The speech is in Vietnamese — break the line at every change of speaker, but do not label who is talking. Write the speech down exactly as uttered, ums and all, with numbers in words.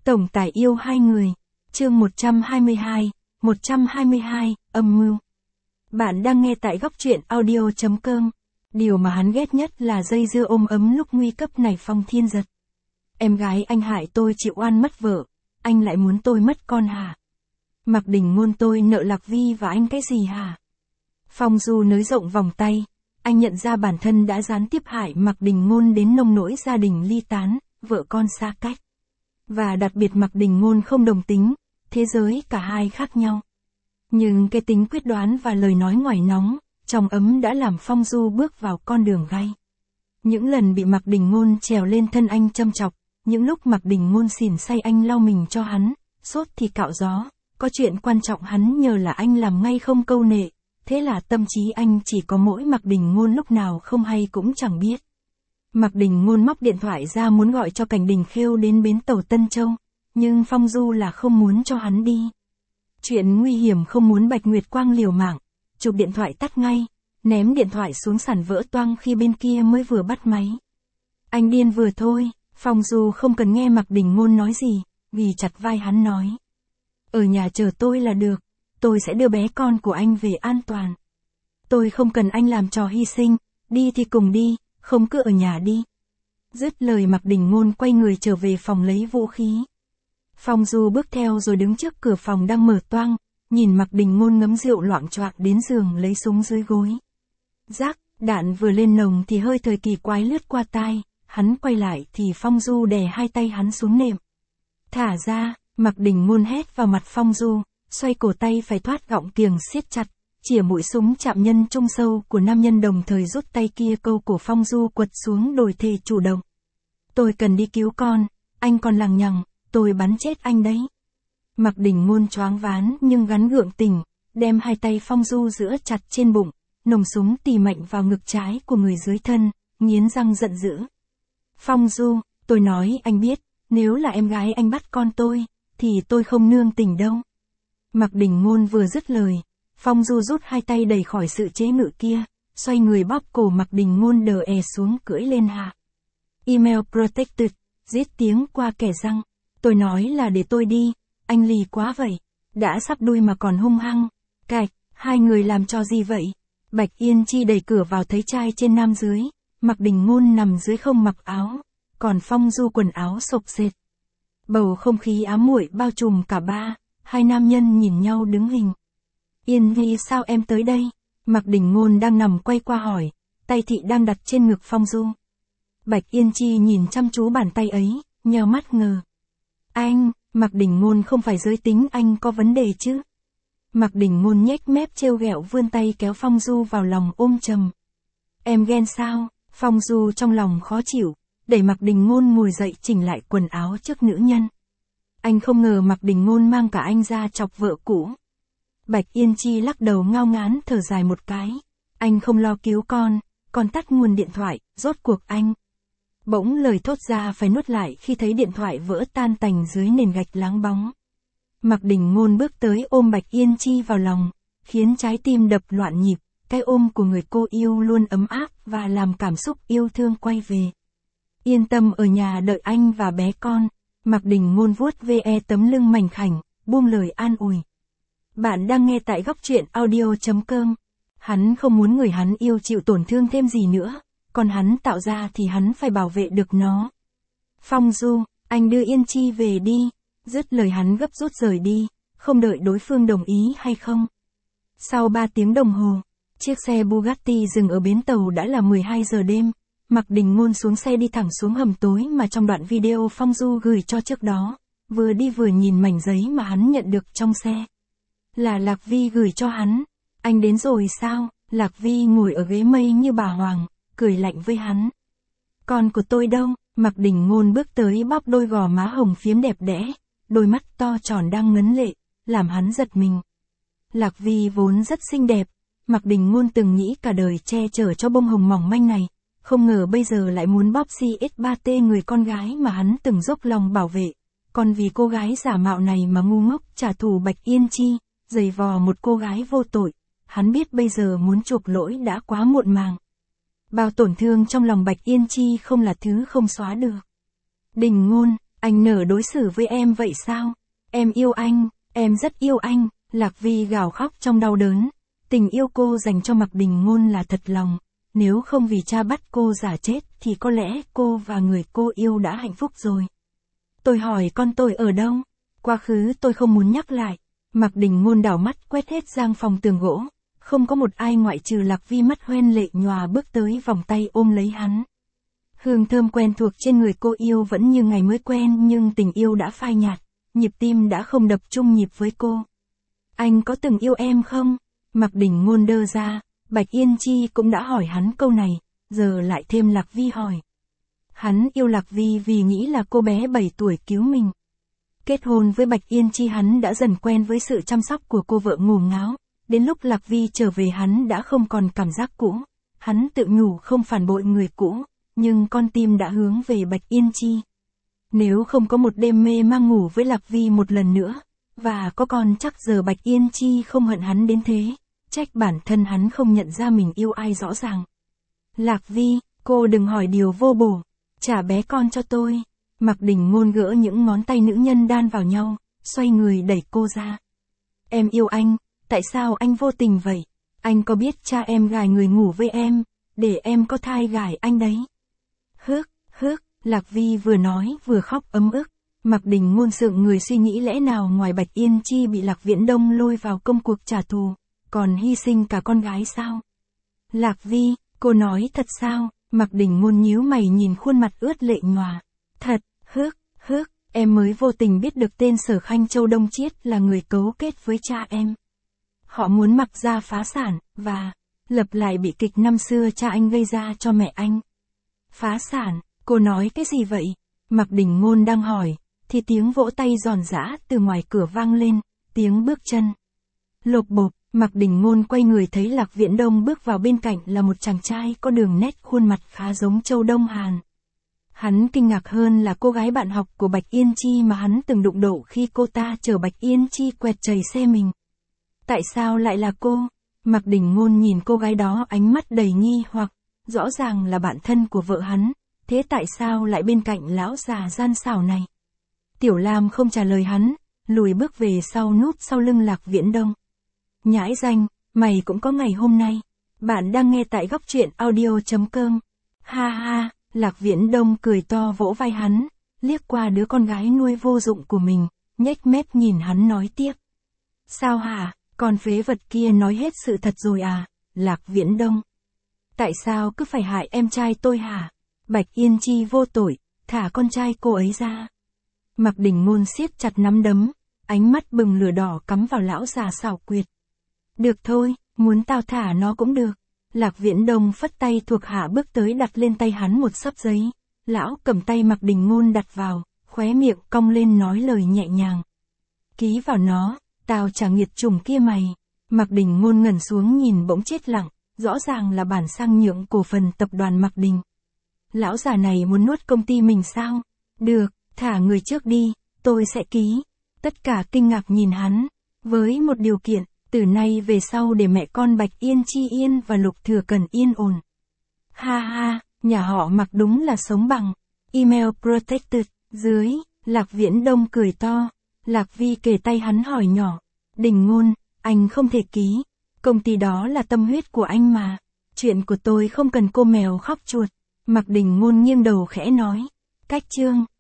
Tổng tài yêu hai người. Chương một trăm hai mươi hai, một trăm hai mươi hai, âm mưu. Bạn đang nghe tại góc truyện audio chấm com. Điều mà hắn ghét nhất là dây dưa ôm ấm lúc nguy cấp này. Phong Thiên Giật. Em gái anh hại tôi chịu oan mất vợ, anh lại muốn tôi mất con hả? Mạc Đình Ngôn, tôi nợ Lạc Vi và anh cái gì hả? Phong Du nới rộng vòng tay, anh nhận ra bản thân đã gián tiếp hại Mạc Đình Ngôn đến nông nỗi gia đình ly tán, vợ con xa cách. Và đặc biệt Mạc Đình Ngôn không đồng tính, thế giới cả hai khác nhau. Nhưng cái tính quyết đoán và lời nói ngoài nóng, trong ấm đã làm Phong Du bước vào con đường gay. Những lần bị Mạc Đình Ngôn trèo lên thân anh châm chọc, những lúc Mạc Đình Ngôn xỉn say anh lau mình cho hắn, sốt thì cạo gió, có chuyện quan trọng hắn nhờ là anh làm ngay không câu nệ, thế là tâm trí anh chỉ có mỗi Mạc Đình Ngôn lúc nào không hay cũng chẳng biết. Mạc Đình Ngôn móc điện thoại ra muốn gọi cho Cảnh Đình Khêu đến bến tàu Tân Châu, nhưng Phong Du là không muốn cho hắn đi. Chuyện nguy hiểm không muốn Bạch Nguyệt Quang liều mạng, chụp điện thoại tắt ngay, ném điện thoại xuống sàn vỡ toang khi bên kia mới vừa bắt máy. Anh điên vừa thôi, Phong Du không cần nghe Mạc Đình Ngôn nói gì, vì chặt vai hắn nói. Ở nhà chờ tôi là được, tôi sẽ đưa bé con của anh về an toàn. Tôi không cần anh làm trò hy sinh, đi thì cùng đi, không cứ ở nhà đi. Dứt lời Mạc Đình Ngôn quay người trở về phòng lấy vũ khí. Phong Du bước theo rồi đứng trước cửa phòng đang mở toang, nhìn Mạc Đình Ngôn ngấm rượu loạng choạng đến giường lấy súng dưới gối. Rác, đạn vừa lên nòng thì hơi thời kỳ quái lướt qua tai, hắn quay lại thì Phong Du đè hai tay hắn xuống nệm. Thả ra, Mạc Đình Ngôn hét vào mặt Phong Du, xoay cổ tay phải thoát gọng kiềng siết chặt, chìa mũi súng chạm nhân trung sâu của nam nhân đồng thời rút tay kia câu cổ Phong Du quật xuống đổi thể chủ động. Tôi cần đi cứu con, anh còn lằng nhằng, tôi bắn chết anh đấy. Mạc Đình Ngôn choáng váng nhưng gắn gượng tỉnh, đem hai tay Phong Du giữa chặt trên bụng, nòng súng tì mạnh vào ngực trái của người dưới thân, nghiến răng giận dữ. Phong Du, tôi nói anh biết, nếu là em gái anh bắt con tôi, thì tôi không nương tình đâu. Mạc Đình Ngôn vừa dứt lời, Phong Du rút hai tay đẩy khỏi sự chế ngự kia, xoay người bóp cổ Mạc Đình Ngôn đờ è xuống cưỡi lên hạ. Email protected, rít tiếng qua kẻ răng. Tôi nói là để tôi đi, anh lì quá vậy. Đã sắp đuôi mà còn hung hăng. Cạch, hai người làm cho gì vậy? Bạch Yên Chi đẩy cửa vào thấy trai trên nam dưới, Mạc Đình Ngôn nằm dưới không mặc áo, còn Phong Du quần áo xộc xệch. Bầu không khí ám muội bao trùm cả ba, hai nam nhân nhìn nhau đứng hình. Yên Nhi, sao em tới đây? Mạc Đình Ngôn đang nằm quay qua hỏi, tay thị đang đặt trên ngực Phong Du. Bạch Yên Chi nhìn chăm chú bàn tay ấy, nheo mắt ngờ. Anh, Mạc Đình Ngôn, không phải giới tính anh có vấn đề chứ? Mạc Đình Ngôn nhếch mép trêu ghẹo vươn tay kéo Phong Du vào lòng ôm chầm. Em ghen sao? Phong Du trong lòng khó chịu, đẩy Mạc Đình Ngôn ngồi dậy chỉnh lại quần áo trước nữ nhân. Anh không ngờ Mạc Đình Ngôn mang cả anh ra chọc vợ cũ. Bạch Yên Chi lắc đầu ngao ngán thở dài một cái. Anh không lo cứu con, còn tắt nguồn điện thoại, rốt cuộc anh. Bỗng lời thốt ra phải nuốt lại khi thấy điện thoại vỡ tan tành dưới nền gạch láng bóng. Mạc Đình Ngôn bước tới ôm Bạch Yên Chi vào lòng, khiến trái tim đập loạn nhịp, cái ôm của người cô yêu luôn ấm áp và làm cảm xúc yêu thương quay về. Yên tâm ở nhà đợi anh và bé con, Mạc Đình Ngôn vuốt ve tấm lưng mảnh khảnh, buông lời an ủi. Bạn đang nghe tại góc truyện audio chấm com. Hắn không muốn người hắn yêu chịu tổn thương thêm gì nữa, còn hắn tạo ra thì hắn phải bảo vệ được nó. Phong Du, anh đưa Yên Chi về đi. Dứt lời hắn gấp rút rời đi, không đợi đối phương đồng ý hay không. Sau ba tiếng đồng hồ, chiếc xe Bugatti dừng ở bến tàu đã là mười hai giờ đêm. Mạc Đình Ngôn xuống xe đi thẳng xuống hầm tối mà trong đoạn video Phong Du gửi cho trước đó, vừa đi vừa nhìn mảnh giấy mà hắn nhận được trong xe. Là Lạc Vi gửi cho hắn. Anh đến rồi sao? Lạc Vi ngồi ở ghế mây như bà Hoàng, cười lạnh với hắn. Con của tôi đâu? Mạc Đình Ngôn bước tới bóp đôi gò má hồng phiếm đẹp đẽ, đôi mắt to tròn đang ngấn lệ, làm hắn giật mình. Lạc Vi vốn rất xinh đẹp, Mạc Đình Ngôn từng nghĩ cả đời che chở cho bông hồng mỏng manh này, không ngờ bây giờ lại muốn bóp xê ét ba tê người con gái mà hắn từng dốc lòng bảo vệ, còn vì cô gái giả mạo này mà ngu ngốc trả thù Bạch Yên Chi, giày vò một cô gái vô tội, hắn biết bây giờ muốn chuộc lỗi đã quá muộn màng. Bao tổn thương trong lòng Bạch Yên Chi không là thứ không xóa được. Đình Ngôn, Anh nỡ đối xử với em vậy sao? Em yêu anh, em rất yêu anh, Lạc Vi gào khóc trong đau đớn. Tình yêu cô dành cho Mạc Đình Ngôn là thật lòng. Nếu không vì cha bắt cô giả chết thì có lẽ cô và người cô yêu đã hạnh phúc rồi. Tôi hỏi con tôi ở đâu? Quá khứ tôi không muốn nhắc lại. Mạc Đình Ngôn đảo mắt quét hết gian phòng tường gỗ. Không có một ai ngoại trừ Lạc Vi mắt hoen lệ nhòa bước tới vòng tay ôm lấy hắn. Hương thơm quen thuộc trên người cô yêu vẫn như ngày mới quen nhưng tình yêu đã phai nhạt. Nhịp tim đã không đập chung nhịp với cô. Anh có từng yêu em không? Mạc Đình Ngôn đơ ra. Bạch Yên Chi cũng đã hỏi hắn câu này, giờ lại thêm Lạc Vi hỏi. Hắn yêu Lạc Vi vì nghĩ là cô bé bảy tuổi cứu mình. Kết hôn với Bạch Yên Chi hắn đã dần quen với sự chăm sóc của cô vợ ngủ ngáo. Đến lúc Lạc Vi trở về hắn đã không còn cảm giác cũ. Hắn tự nhủ không phản bội người cũ, nhưng con tim đã hướng về Bạch Yên Chi. Nếu không có một đêm mê mang ngủ với Lạc Vi một lần nữa, và có con chắc giờ Bạch Yên Chi không hận hắn đến thế. Trách bản thân hắn không nhận ra mình yêu ai rõ ràng. Lạc Vi, cô đừng hỏi điều vô bổ. Trả bé con cho tôi. Mạc Đình Ngôn gỡ những ngón tay nữ nhân đan vào nhau, xoay người đẩy cô ra. Em yêu anh, tại sao anh vô tình vậy? Anh có biết cha em gài người ngủ với em, để em có thai gài anh đấy. Hước, hước, Lạc Vi vừa nói vừa khóc ấm ức. Mạc Đình Ngôn sượng người suy nghĩ lẽ nào ngoài Bạch Yên Chi bị Lạc Viễn Đông lôi vào công cuộc trả thù, còn hy sinh cả con gái sao? Lạc Vi, cô nói thật sao? Mạc Đình Ngôn nhíu mày nhìn khuôn mặt ướt lệ nhòa. Thật, hước, hước, em mới vô tình biết được tên Sở Khanh Châu Đông Chiết là người cấu kết với cha em. Họ muốn Mạc gia phá sản, và lập lại bị kịch năm xưa cha anh gây ra cho mẹ anh. Phá sản, cô nói cái gì vậy? Mạc Đình Ngôn đang hỏi, thì tiếng vỗ tay giòn giã từ ngoài cửa vang lên, tiếng bước chân. Lộp bộp, Mạc Đình Ngôn quay người thấy Lạc Viễn Đông bước vào bên cạnh là một chàng trai có đường nét khuôn mặt khá giống Châu Đông Hàn. Hắn kinh ngạc hơn là cô gái bạn học của Bạch Yên Chi mà hắn từng đụng độ khi cô ta chở Bạch Yên Chi quẹt chầy xe mình. Tại sao lại là cô? Mạc Đình Ngôn nhìn cô gái đó ánh mắt đầy nghi hoặc, rõ ràng là bạn thân của vợ hắn, thế tại sao lại bên cạnh lão già gian xảo này? Tiểu Lam không trả lời hắn, lùi bước về sau núp sau lưng Lạc Viễn Đông. Nhãi danh, mày cũng có ngày hôm nay. Bạn đang nghe tại góc truyện audio chấm com. Ha ha, Lạc Viễn Đông cười to vỗ vai hắn, liếc qua đứa con gái nuôi vô dụng của mình, nhếch mép nhìn hắn nói tiếp. Sao hả, con phế vật kia nói hết sự thật rồi à, Lạc Viễn Đông. Tại sao cứ phải hại em trai tôi hả? Bạch Yên Chi vô tội, thả con trai cô ấy ra. Mạc Đình Ngôn siết chặt nắm đấm, ánh mắt bừng lửa đỏ cắm vào lão già xảo quyệt. Được thôi, muốn tao thả nó cũng được. Lạc Viễn Đông phất tay thuộc hạ bước tới đặt lên tay hắn một xấp giấy. Lão cầm tay Mạc Đình Ngôn đặt vào, khóe miệng cong lên nói lời nhẹ nhàng. Ký vào nó, tao trả nghiệt chủng kia mày. Mạc Đình Ngôn ngẩn xuống nhìn bỗng chết lặng, rõ ràng là bản sang nhượng cổ phần tập đoàn Mạc Đình. Lão già này muốn nuốt công ty mình sao? Được, thả người trước đi, tôi sẽ ký. Tất cả kinh ngạc nhìn hắn, với một điều kiện. Từ nay về sau để mẹ con Bạch Yên Chi yên và Lục Thừa Cần yên ổn. Ha ha, nhà họ Mạc đúng là sống bằng. Email protected. Dưới, Lạc Viễn Đông cười to. Lạc Vi kề tay hắn hỏi nhỏ. Đình Ngôn, anh không thể ký. Công ty đó là tâm huyết của anh mà. Chuyện của tôi không cần cô mèo khóc chuột. Mạc Đình Ngôn nghiêng đầu khẽ nói. Cách chương.